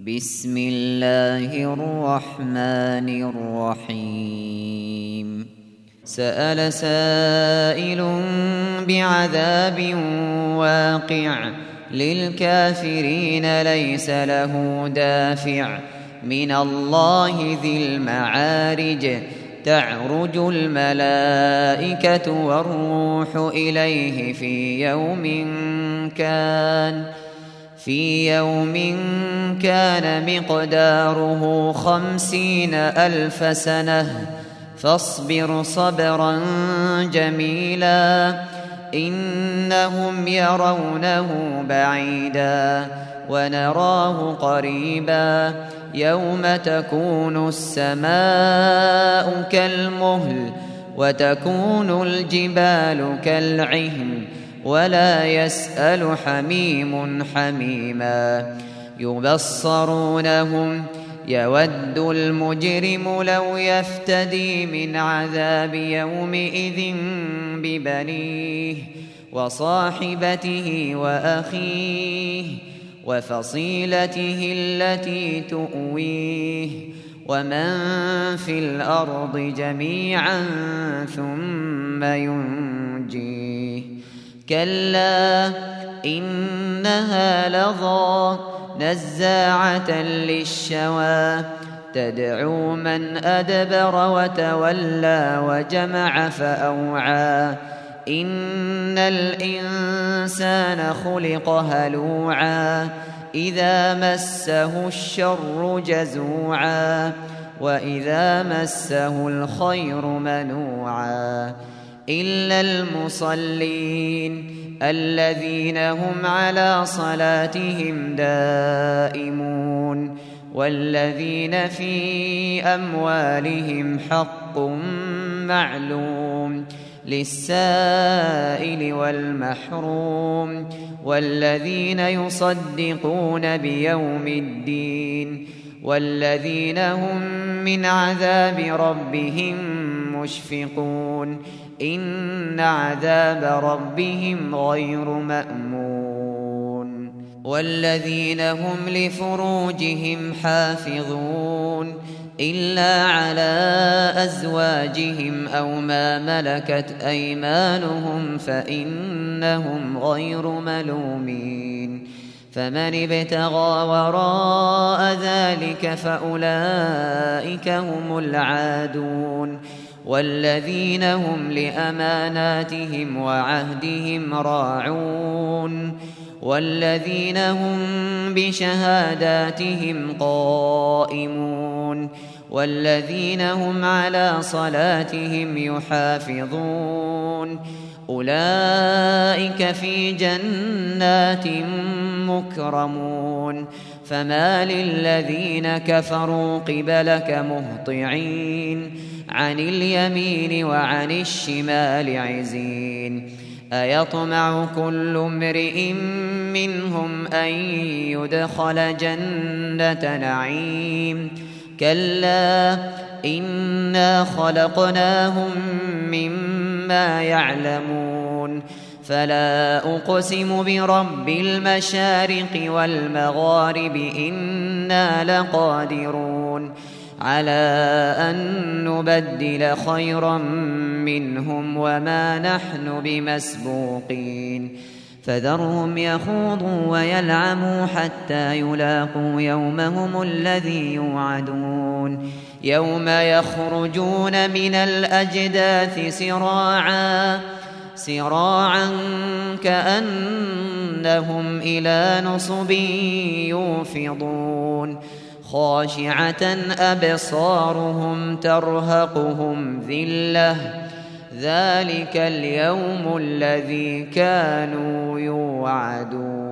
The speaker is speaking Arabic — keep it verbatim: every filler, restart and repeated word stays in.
بسم الله الرحمن الرحيم سأل سائل بعذاب واقع للكافرين ليس له دافع من الله ذي المعارج تعرج الملائكة والروح إليه في يوم كان في يوم كان مقداره خمسين ألف سنة فاصبر صبرا جميلا إنهم يرونه بعيدا ونراه قريبا يوم تكون السماء كالمهل وتكون الجبال كالعهن ولا يسأل حميم حميما يبصرونهم يود المجرم لو يفتدي من عذاب يومئذ ببنيه وصاحبته وأخيه وفصيلته التي تؤويه ومن في الأرض جميعا ثم ينجيه كلا إنها لظى نزاعة للشوى تدعو من أدبر وتولى وجمع فأوعى إن الإنسان خلق هلوعا إذا مسه الشر جزوعا وإذا مسه الخير منوعا إلا المصلين الذين هم على صلاتهم دائمون والذين في أموالهم حق معلوم للسائل والمحروم والذين يصدقون بيوم الدين والذين هم من عذاب ربهم مشفقون إن عذاب ربهم غير مأمون والذين هم لفروجهم حافظون إلا على أزواجهم أو ما ملكت أيمانهم فإنهم غير ملومين فمن ابتغى وراء ذلك فأولئك هم العادون والذين هم لأماناتهم وعهدهم راعون والذين هم بشهاداتهم قائمون والذين هم على صلاتهم يحافظون أولئك في جنات مكرمون فما للذين كفروا قبلك مهطعين عن اليمين وعن الشمال عزين أيطمع كل امرئ منهم أن يدخل جنة نعيم كلا إنا خلقناهم مما يعلمون فلا أقسم برب المشارق والمغارب إنا لقادرون على أن نبدل خيرا منهم وما نحن بمسبوقين فذرهم يخوضوا ويلعبوا حتى يلاقوا يومهم الذي يوعدون يوم يخرجون من الأجداث سراعا سراعا كأنهم إلى نصب يوفضون خاشعة أبصارهم ترهقهم ذلة ذلك اليوم الذي كانوا يوعدون.